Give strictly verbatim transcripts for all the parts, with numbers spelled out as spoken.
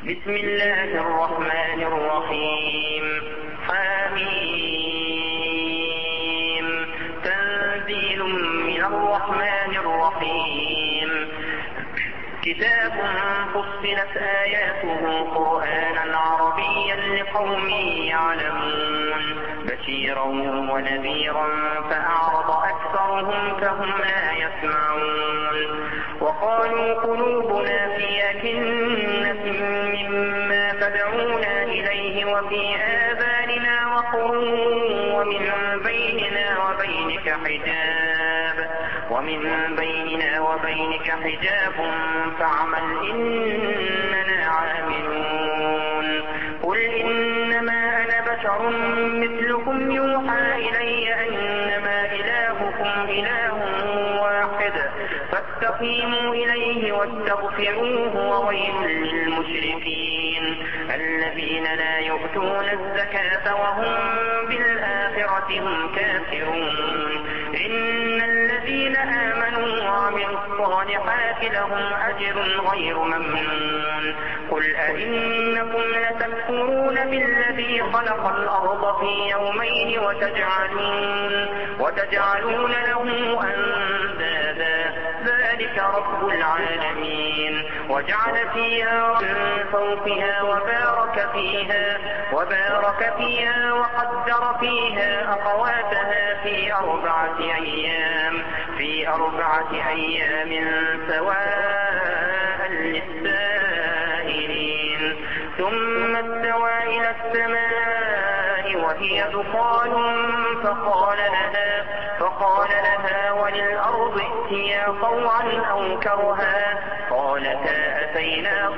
بسم الله الرحمن الرحيم حميم تنزيل من الرحمن الرحيم كتاب فصلت آياته قرآنا عربيا لقوم يعلمون بشيرا ونذيرا فأعرض أكثرهم فهم لا يسمعون وقالوا قلوبنا في أكنة مما تدعونا إليه وفي آذاننا وقر ومن بيننا وبينك حجاب ومن بيننا وبينك حجاب فاعمل إننا عاملون قل إنما أنا بشر مثلكم يوحى إلي أنما إلهكم إله واحد فاستقيموا إليه واستغفروه وويل للمشركين الذين لا يؤتون الزكاة وهم بالآخرة هم كافرون إن الذين آمنوا وعملوا الصالحات لهم أجر غير ممنون قل أئنكم لتكفرون بالذي خلق الأرض في يومين وتجعلون, وتجعلون له أندادا ذلك رب العالمين وجعل فيها من فوقها وبارك فيها, وبارك فيها وقدر فيها أقواتها في أربعة أيام في أربعة أيام سواء للسائلين ثم استوى إلى السماء وهي دخان فقال لها, فقال لها وللأرض ائتيا طوعا أو كرها قالتا أتينا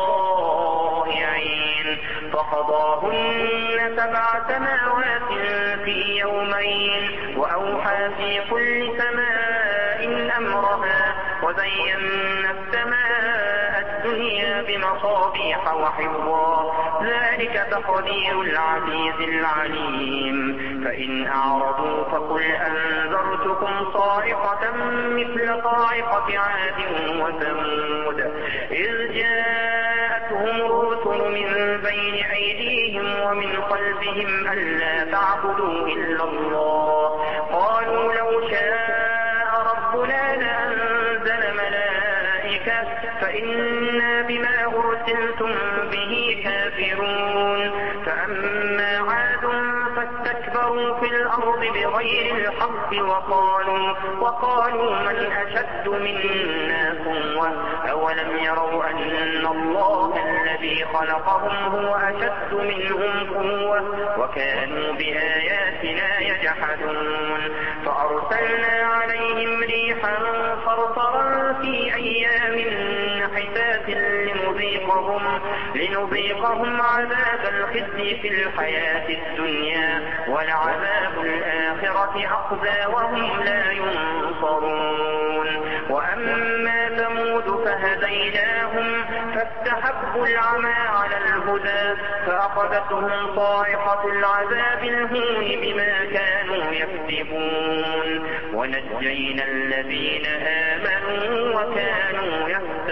طائعين فقضاهن سبع سماوات في يومين وأوحى في كل سماء أمرها وزينا السماء الدنيا بمصابيح وحفظا ذلك تقدير العزيز العليم فإن أعرضوا فقل أنذرتكم صاعقة مثل صاعقة عاد وثمود إذ جاءتهم الرسل من بين أيديهم ومن خلفهم ألا تعبدوا إلا الله قالوا لو شاء ربنا لأنزل ملائكة فإنا بما أرسلتم به كافرون فأما عاد فاستكبروا في الأرض بغير الحق وقالوا, وقالوا من أشد منا قوة أولم يروا أن الله الذي خلقهم هو أشد منهم قوة وكانوا بآياتنا يجحدون فأرسلنا عليهم ريحا صرصرا في أيام نحسات لنذيقهم, لنذيقهم عذاب الخزي في الحياة الدنيا ولعذاب الآخرة أخزى وهم لا ينصرون وأما ثمود فهديناهم فاستحبوا العمى على الهدى فأخذتهم صاعقة العذاب الهون بما كانوا يكذبون ونجينا الذين آمنوا وكانوا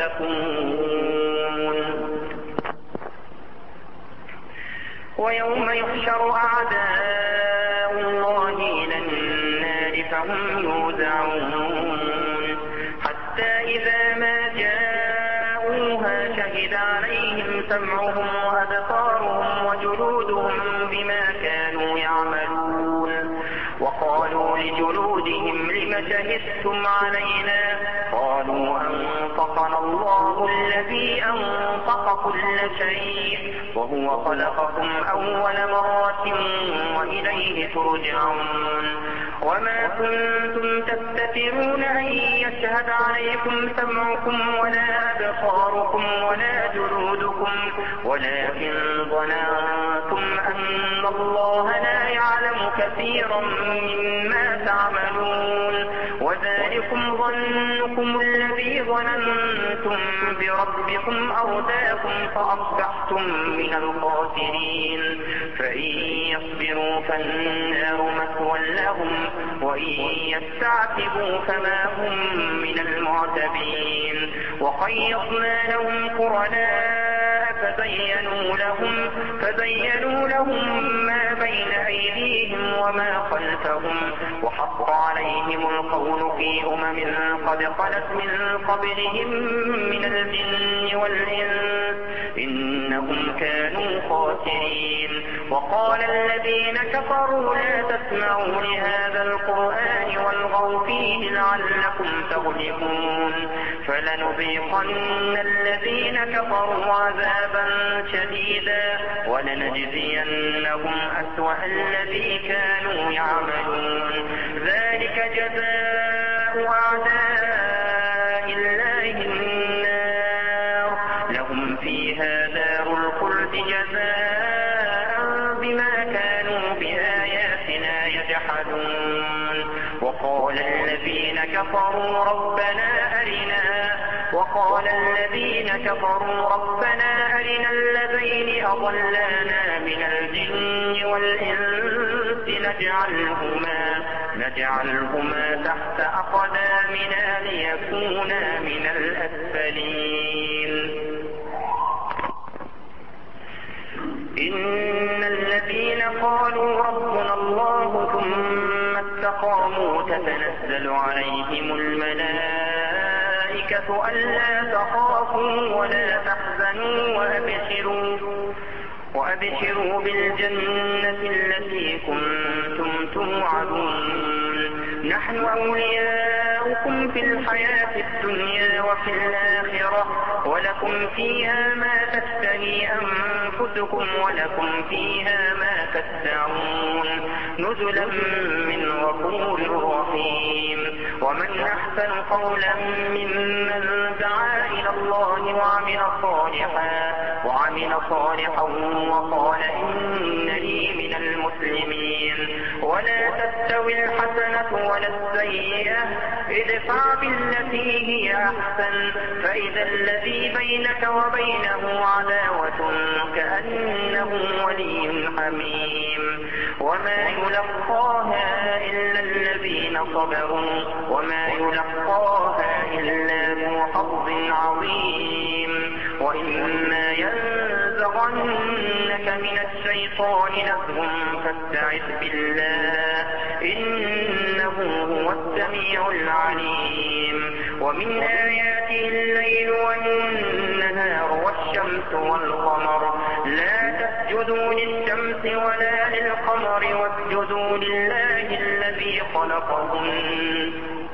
يتقون ويوم يحشر أعداء الله إلى النار فهم يوزعون حتى إذا ما جاءوها شهد عليهم سمعهم وأبصارهم وجلودهم بما كانوا يعملون وقالوا لجلودهم لم شهدتم علينا قالوا أنطقنا الله الذي أنطق كل شيء وهو خلقكم أول مرة وإليه ترجعون وما كنتم تستترون أن يشهد عليكم سمعكم ولا أبصاركم ولا جلودكم ولكن ظننتم أن الله لا يعلم كثيرا مما تعملون وذلكم ظنكم الذي ظننتم بربكم أرداكم فأصبحتم من الخاسرين فإن يصبروا فالنار مثوى لهم وإن يستعتبوا فما هم من المعتبين وقيضنا لهم قرناء فزينوا لهم, فزينوا لهم ما بين أيديهم وما خلفهم وحق عليهم القول في أمم قد خلت من قبلهم من الجن والإنس إنهم كانوا خاسرين. وقال الذين كفروا لا تسمعوا لهذا القرآن والغوا فيه لعلكم تغلبون فلنذيقن الذين كفروا عذابا شديدا ولنجزينهم أسوأ الذي كانوا يعملون ذلك جزاء أعداء الله النار لهم فيها دار الخلد جزاء بما كانوا بآياتنا يجحدون. وقال الذين كفروا ربنا أرنا وقال الذين كفروا ربنا أرنا الذين أضلانا من الجن والإنس نجعلهما, نجعلهما تحت أقدامنا ليكونا من الأسفلين. إن الذين قالوا ربنا الله ثم استقاموا تتنزل عليهم الملائكة ألا تخافوا ولا تحزنوا وأبشروا, وأبشروا بالجنة التي كنتم توعدون نحن أولياؤكم في الحياة الدنيا وفي الآخرة ولكم فيها ما تشتهي أنفسكم ولكم فيها ما تدعون نزلا من غفور رحيم. ومن أحسن قولا ممن دعا إلى الله وعمل صالحا وعمل صالحا وقال إنني من المسلمين. ولا تستوي الحسنة ولا السيئة ادفع بالتي هي أحسن فإذا الذي بينك وبينه عداوة كأنه ولي حميم. وما يلقاها إلا الذين صبروا وما يلقاها إلا ذو حظ عظيم. وإما ينزغنك من الشيطان نزغ فاستعذ بالله إنه هو السميع العليم. ومن آياته الليل والنهار والشمس والقمر لا تسجدوا للشمس ولا للقمر واسجدوا لله الذي خلقهن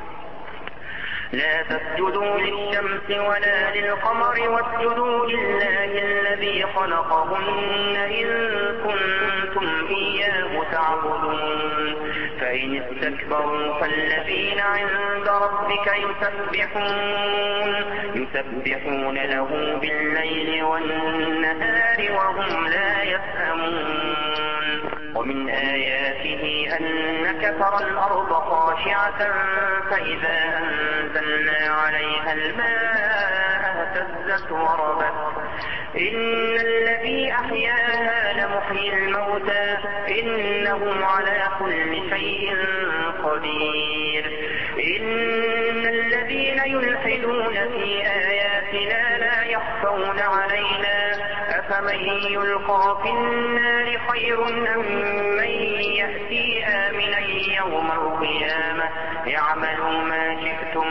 لا تسجدوا للشمس ولا للقمر واسجدوا لله الذي خلقهن إن كنتم إياه تعبدون. فإن استكبروا فالذين عند ربك يسبحون يسبحون له بالليل والنهار وهم لا يسأمون. ومن آياته أنك ترى الأرض خاشعة فإذا أنزلنا عليها الماء اهتزت وربت إن الذي أحياها لمحيي الموتى إنه على كل شيء قدير. إن الذين يلحدون في آياتنا لا يخفون علينا أفمن يلقى في النار خير أم من يأتي آمنا يوم القيامة اعملوا ما شئتم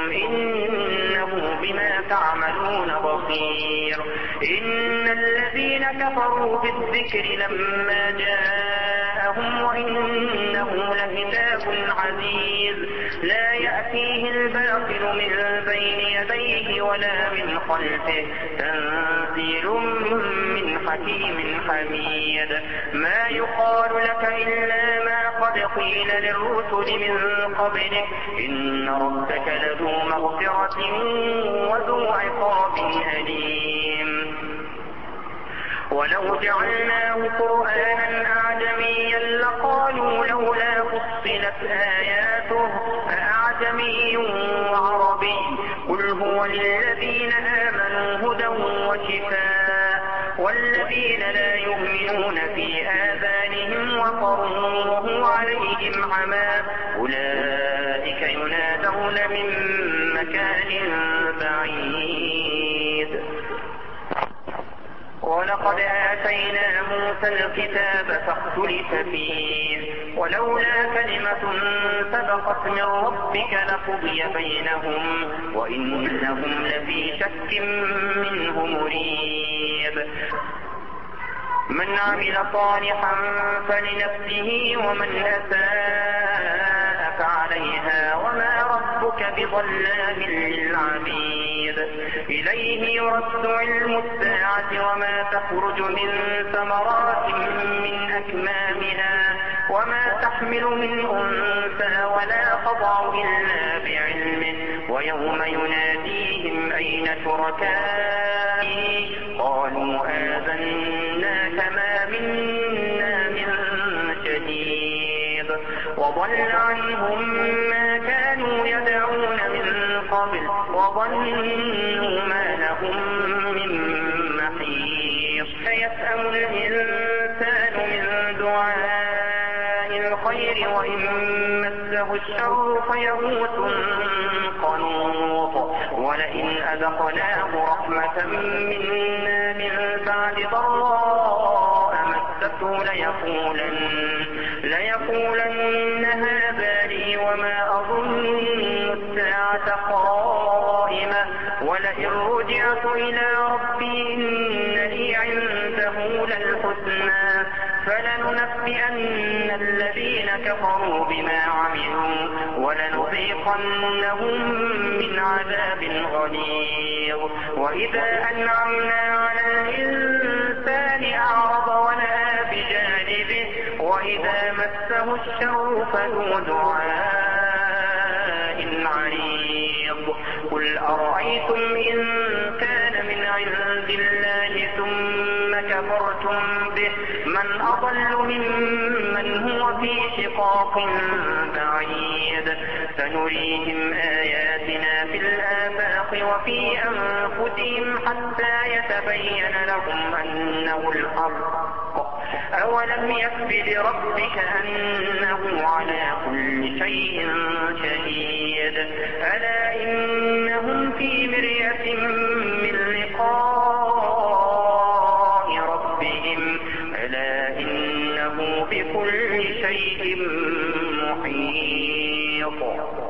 إنه بما تعملون بصير. إن الذين كفروا بالذكر لما جاءهم وإنه لكتاب عزيز لا يأتيه الباطل من بين يديه ولا من خلفه تنزيل من حكيم حميد. ما يقال لك إلا ما قد قيل للرسل من قبلك إن ربك لذو مغفرة وذو عقاب أليم. ولو جعلناه قرآنا أعجميا لقالوا لولا فصلت آياته أعجمي وعربي قل هو للذين آمنوا هدى وشفاء والذين لا يؤمنون في آذانهم وقر وهو عليهم عمى أولئك ينادون من مكان بعيد. ولقد آتينا موسى الكتاب فاختلف فيه ولولا كلمة سبقت من ربك لقضي بينهم وإنهم لفي شك منه مريب. من عمل صالحا فلنفسه ومن أساء فعليها وما ربك بظلام للعبيد. إليه يرد علم الساعة وما تخرج من ثمرات من أكمامها وما تحمل من أنثى ولا تضع إلا بعلمه ويوم يناديهم أين شركائي قالوا آذناك ما منا من شهيد وضل عنهم ما كانوا يدعون من قبل وظنوا ما لهم من محيص. فيسأم الإنسان من دعاء الخير وإن مسه الشر فيئوس قنوط ولئن أذقناه رحمة منا من بعد ضراء مسته ليقولن, ليقولن هذا لي وما أظن الساعة قائمة ولئن رجعت إلى ربي إن لي عنده للحسنى فلننبئن الذين كفروا بما عملوا ولنذيقنهم من عذاب غليظ. وإذا أنعمنا على الإنسان أعرض ونأى بجانبه وإذا مسه الشر فذو دعاء عريض. قل أرأيتم إن كان من عند الله ثم كفرتم به من أضل ممن هو في شقاق بعيد. سنريهم آياتنا في الآفاق وفي أنفسهم حتى يتبين لهم أنه الحق. أولم يكف بربك أنه على كل شيء شهيد. ألا إنهم في مرية من لقاء ربهم ألا إنه بكل شيء محيط.